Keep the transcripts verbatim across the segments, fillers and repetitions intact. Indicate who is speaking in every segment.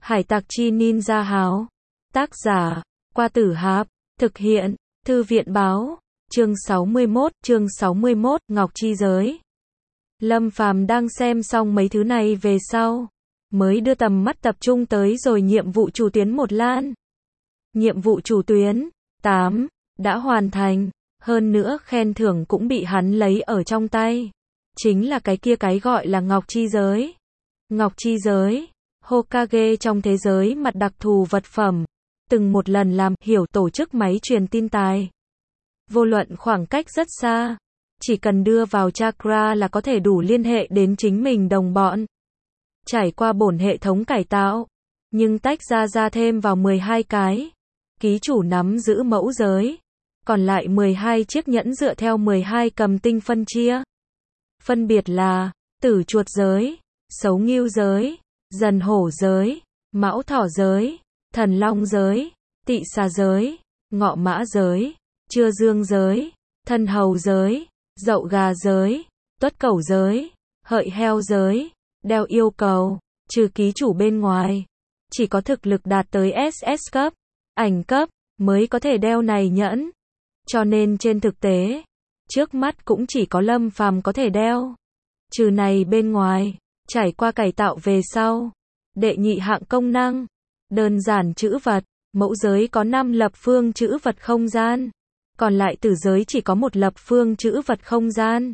Speaker 1: Hải tặc chi ninja háo. Tác giả, Qua Tử Hạp. Thực hiện, Thư viện báo. Chương sáu mươi mốt, chương sáu mươi mốt, Ngọc Chi Giới. Lâm Phàm đang xem xong mấy thứ này về sau, mới đưa tầm mắt tập trung tới rồi nhiệm vụ chủ tuyến một lan. Nhiệm vụ chủ tuyến, tám, đã hoàn thành, hơn nữa khen thưởng cũng bị hắn lấy ở trong tay. Chính là cái kia cái gọi là Ngọc Chi Giới. Ngọc Chi Giới, Hokage trong thế giới mặt đặc thù vật phẩm, từng một lần làm hiểu tổ chức máy truyền tin tài. Vô luận khoảng cách rất xa, chỉ cần đưa vào chakra là có thể đủ liên hệ đến chính mình đồng bọn. Trải qua bổn hệ thống cải tạo, nhưng tách ra ra thêm vào mười hai cái. Ký chủ nắm giữ mẫu giới, còn lại mười hai chiếc nhẫn dựa theo mười hai cầm tinh phân chia. Phân biệt là, tử chuột giới, sấu ngưu giới, dần hổ giới, mão thỏ giới, thần long giới, tị xà giới, ngọ mã giới, trưa dương giới, thân hầu giới, dậu gà giới, tuất cẩu giới, hợi heo giới. Đeo yêu cầu, trừ ký chủ bên ngoài, chỉ có thực lực đạt tới ét ét cấp, ảnh cấp, mới có thể đeo này nhẫn. Cho nên trên thực tế, trước mắt cũng chỉ có Lâm Phàm có thể đeo. Trừ này bên ngoài, trải qua cải tạo về sau, đệ nhị hạng công năng, đơn giản chữ vật, mẫu giới có năm lập phương chữ vật không gian, còn lại tử giới chỉ có một lập phương chữ vật không gian.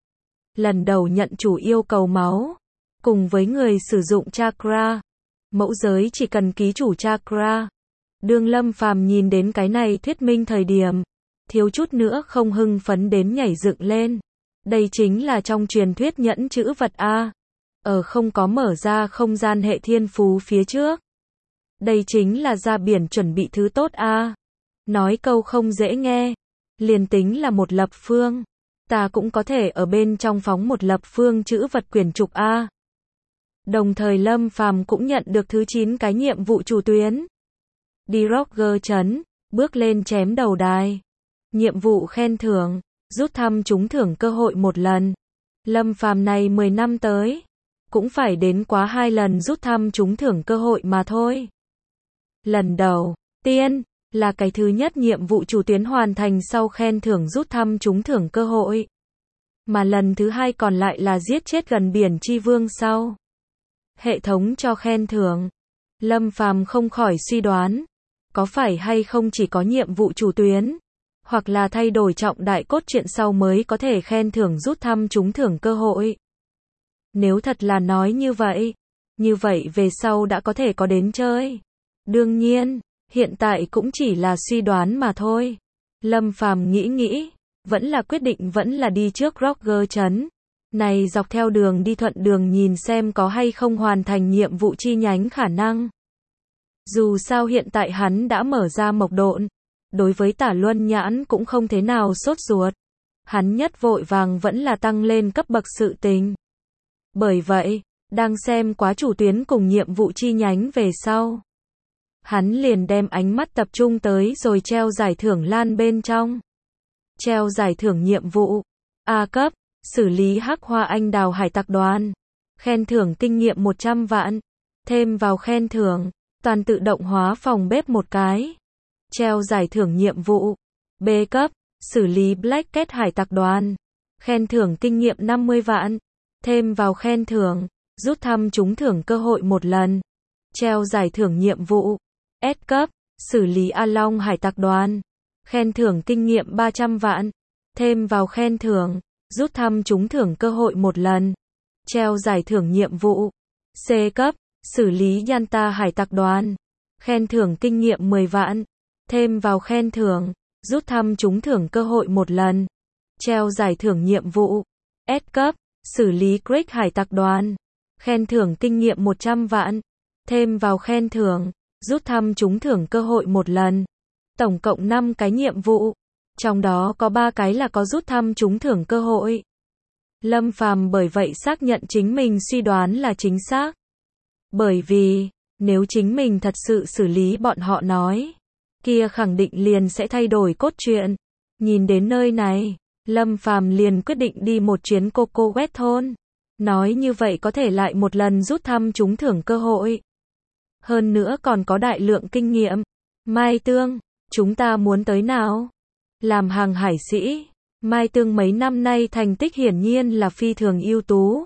Speaker 1: Lần đầu nhận chủ yêu cầu máu, cùng với người sử dụng chakra, mẫu giới chỉ cần ký chủ chakra. Đương Lâm Phàm nhìn đến cái này thuyết minh thời điểm, thiếu chút nữa không hưng phấn đến nhảy dựng lên. Đây chính là trong truyền thuyết nhẫn chữ vật A. Ở không có mở ra không gian hệ thiên phú phía trước. Đây chính là ra biển chuẩn bị thứ tốt A. Nói câu không dễ nghe, liền tính là một lập phương, ta cũng có thể ở bên trong phóng một lập phương chữ vật quyển trục A. Đồng thời Lâm Phàm cũng nhận được thứ chín cái nhiệm vụ chủ tuyến. Đi Roger trấn, bước lên chém đầu đài. Nhiệm vụ khen thưởng, rút thăm trúng thưởng cơ hội một lần. Lâm Phàm này mười năm tới, cũng phải đến quá hai lần rút thăm trúng thưởng cơ hội mà thôi. Lần đầu tiên, là cái thứ nhất nhiệm vụ chủ tuyến hoàn thành sau khen thưởng rút thăm trúng thưởng cơ hội. Mà lần thứ hai còn lại là giết chết gần biển chi vương sau. Hệ thống cho khen thưởng. Lâm Phàm không khỏi suy đoán, có phải hay không chỉ có nhiệm vụ chủ tuyến, hoặc là thay đổi trọng đại cốt truyện sau mới có thể khen thưởng rút thăm trúng thưởng cơ hội. Nếu thật là nói như vậy, như vậy về sau đã có thể có đến chơi. Đương nhiên, hiện tại cũng chỉ là suy đoán mà thôi. Lâm Phàm nghĩ nghĩ, vẫn là quyết định vẫn là đi trước Roger trấn. Này dọc theo đường đi thuận đường nhìn xem có hay không hoàn thành nhiệm vụ chi nhánh khả năng. Dù sao hiện tại hắn đã mở ra mộc độn, đối với Tả Luân Nhãn cũng không thế nào sốt ruột. Hắn nhất vội vàng vẫn là tăng lên cấp bậc sự tình. Bởi vậy, đang xem quá chủ tuyến cùng nhiệm vụ chi nhánh về sau, hắn liền đem ánh mắt tập trung tới rồi treo giải thưởng lan bên trong. Treo giải thưởng nhiệm vụ A cấp, xử lý hắc hoa anh đào hải tặc đoàn. Khen thưởng kinh nghiệm một trăm vạn. Thêm vào khen thưởng, toàn tự động hóa phòng bếp một cái. Treo giải thưởng nhiệm vụ B cấp, xử lý Black Cat hải tặc đoàn. Khen thưởng kinh nghiệm năm mươi vạn. Thêm vào khen thưởng, rút thăm trúng thưởng cơ hội một lần. Treo giải thưởng nhiệm vụ S cấp, xử lý A Long hải tặc đoàn. Khen thưởng kinh nghiệm ba trăm vạn. Thêm vào khen thưởng, rút thăm trúng thưởng cơ hội một lần. Treo giải thưởng nhiệm vụ C cấp, xử lý Yanta hải tặc đoàn. Khen thưởng kinh nghiệm mười vạn. Thêm vào khen thưởng, rút thăm trúng thưởng cơ hội một lần. Treo giải thưởng nhiệm vụ S cấp, xử lý Greg hải tặc đoàn. Khen thưởng kinh nghiệm một trăm vạn. Thêm vào khen thưởng, rút thăm trúng thưởng cơ hội một lần. Tổng cộng năm cái nhiệm vụ, trong đó có ba cái là có rút thăm trúng thưởng cơ hội. Lâm Phàm bởi vậy xác nhận chính mình suy đoán là chính xác. Bởi vì, nếu chính mình thật sự xử lý bọn họ nói, kia khẳng định liền sẽ thay đổi cốt truyện. Nhìn đến nơi này, Lâm Phàm liền quyết định đi một chuyến Coco West thôn. Nói như vậy có thể lại một lần rút thăm trúng thưởng cơ hội. Hơn nữa còn có đại lượng kinh nghiệm. Mai Tương, chúng ta muốn tới nào? Làm hàng hải sĩ, Mai Tương mấy năm nay thành tích hiển nhiên là phi thường ưu tú.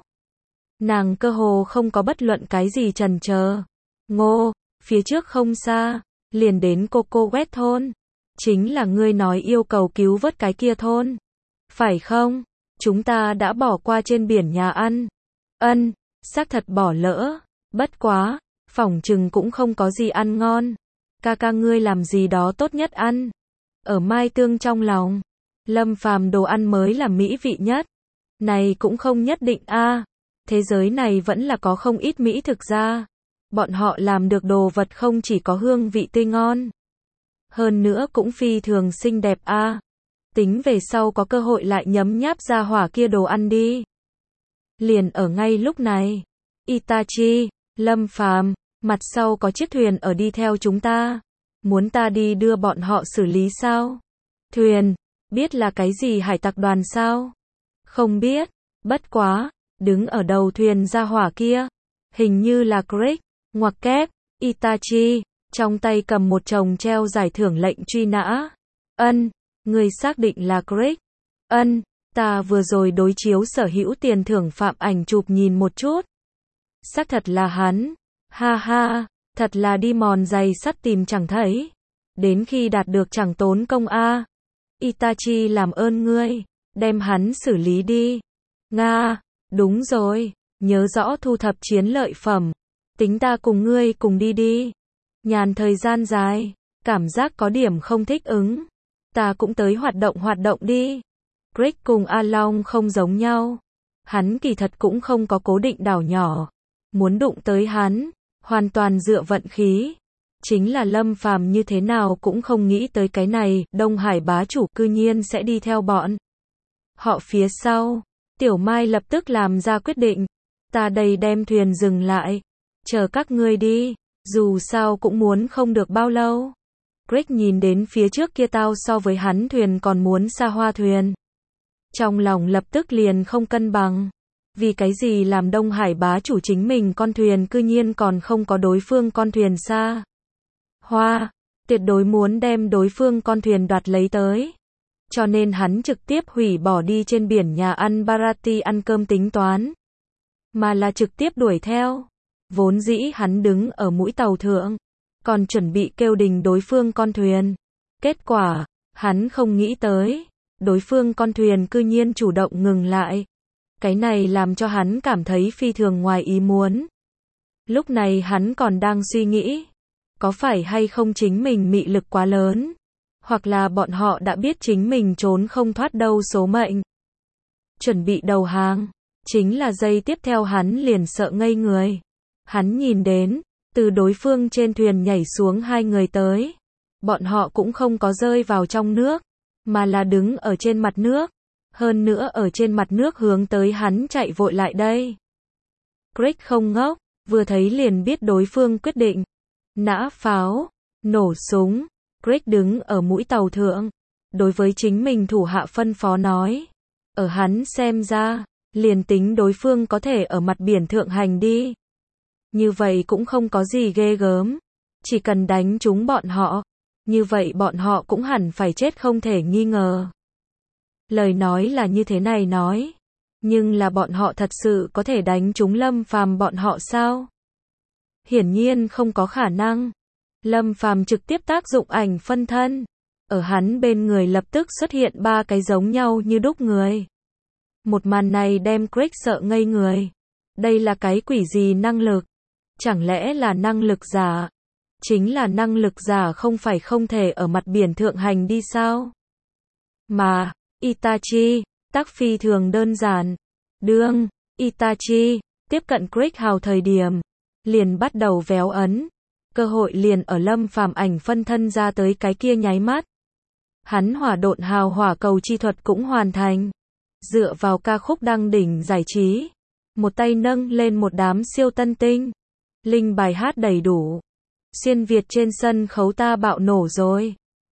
Speaker 1: Nàng cơ hồ không có bất luận cái gì chần chờ. Ngô, phía trước không xa, liền đến Coco Quét thôn. Chính là ngươi nói yêu cầu cứu vớt cái kia thôn. Phải không? Chúng ta đã bỏ qua trên biển nhà ăn. Ân, xác thật bỏ lỡ. Bất quá, phỏng chừng cũng không có gì ăn ngon. Ca ca ngươi làm gì đó tốt nhất ăn. Ở Mai Tương trong lòng, Lâm Phàm đồ ăn mới là mỹ vị nhất. Này cũng không nhất định a. À, thế giới này vẫn là có không ít mỹ thực ra. Bọn họ làm được đồ vật không chỉ có hương vị tươi ngon, hơn nữa cũng phi thường xinh đẹp a. À, tính về sau có cơ hội lại nhấm nháp ra hỏa kia đồ ăn đi. Liền ở ngay lúc này, Itachi, Lâm Phàm, mặt sau có chiếc thuyền ở đi theo chúng ta. Muốn ta đi đưa bọn họ xử lý sao? Thuyền, biết là cái gì hải tặc đoàn sao? Không biết, bất quá, đứng ở đầu thuyền ra hỏa kia, hình như là Craig, ngoặc kép, Itachi, trong tay cầm một chồng treo giải thưởng lệnh truy nã. Ân, người xác định là Craig? Ân, ta vừa rồi đối chiếu sở hữu tiền thưởng phạm ảnh chụp nhìn một chút. Xác thật là hắn, ha ha, thật là đi mòn giày sắt tìm chẳng thấy. Đến khi đạt được chẳng tốn công a. Itachi làm ơn ngươi, đem hắn xử lý đi. Nga, đúng rồi, nhớ rõ thu thập chiến lợi phẩm. Tính ta cùng ngươi cùng đi đi. Nhàn thời gian dài, cảm giác có điểm không thích ứng. Ta cũng tới hoạt động hoạt động đi. Greg cùng A Long không giống nhau. Hắn kỳ thật cũng không có cố định đảo nhỏ. Muốn đụng tới hắn, hoàn toàn dựa vận khí. Chính là Lâm Phàm như thế nào cũng không nghĩ tới cái này, Đông Hải bá chủ cư nhiên sẽ đi theo bọn họ phía sau. Tiểu Mai lập tức làm ra quyết định. Ta đây đem thuyền dừng lại. Chờ các ngươi đi, dù sao cũng muốn không được bao lâu. Greg nhìn đến phía trước kia tao so với hắn thuyền còn muốn xa hoa thuyền. Trong lòng lập tức liền không cân bằng. Vì cái gì làm Đông Hải bá chủ chính mình con thuyền cư nhiên còn không có đối phương con thuyền xa hoa, tuyệt đối muốn đem đối phương con thuyền đoạt lấy tới. Cho nên hắn trực tiếp hủy bỏ đi trên biển nhà ăn Barati ăn cơm tính toán, mà là trực tiếp đuổi theo. Vốn dĩ hắn đứng ở mũi tàu thượng, còn chuẩn bị kêu đình đối phương con thuyền. Kết quả, hắn không nghĩ tới, đối phương con thuyền cư nhiên chủ động ngừng lại. Cái này làm cho hắn cảm thấy phi thường ngoài ý muốn. Lúc này hắn còn đang suy nghĩ, có phải hay không chính mình mị lực quá lớn, hoặc là bọn họ đã biết chính mình trốn không thoát đâu số mệnh. Chuẩn bị đầu hàng, chính là giây tiếp theo hắn liền sợ ngây người. Hắn nhìn đến, từ đối phương trên thuyền nhảy xuống hai người tới. Bọn họ cũng không có rơi vào trong nước, mà là đứng ở trên mặt nước. Hơn nữa ở trên mặt nước hướng tới hắn chạy vội lại đây. Greg không ngốc, vừa thấy liền biết đối phương quyết định. Nã pháo, nổ súng. Greg đứng ở mũi tàu thượng, đối với chính mình thủ hạ phân phó nói. Ở hắn xem ra, liền tính đối phương có thể ở mặt biển thượng hành đi. Như vậy cũng không có gì ghê gớm. Chỉ cần đánh trúng bọn họ, như vậy bọn họ cũng hẳn phải chết không thể nghi ngờ. Lời nói là như thế này nói, nhưng là bọn họ thật sự có thể đánh trúng Lâm Phàm bọn họ sao? Hiển nhiên không có khả năng. Lâm Phàm trực tiếp tác dụng ảnh phân thân. Ở hắn bên người lập tức xuất hiện ba cái giống nhau như đúc người. Một màn này đem Greg sợ ngây người. Đây là cái quỷ gì năng lực? Chẳng lẽ là năng lực giả? Chính là năng lực giả không phải không thể ở mặt biển thượng hành đi sao? Mà, Itachi, tác phi thường đơn giản. Đương, Itachi, tiếp cận Greg hào thời điểm, liền bắt đầu véo ấn. Cơ hội liền ở Lâm Phàm ảnh phân thân ra tới cái kia nháy mắt. Hắn hỏa độn hào hỏa cầu chi thuật cũng hoàn thành. Dựa vào ca khúc đăng đỉnh giải trí. Một tay nâng lên một đám siêu tân tinh. Linh bài hát đầy đủ. Xuyên Việt trên sân khấu ta bạo nổ rồi.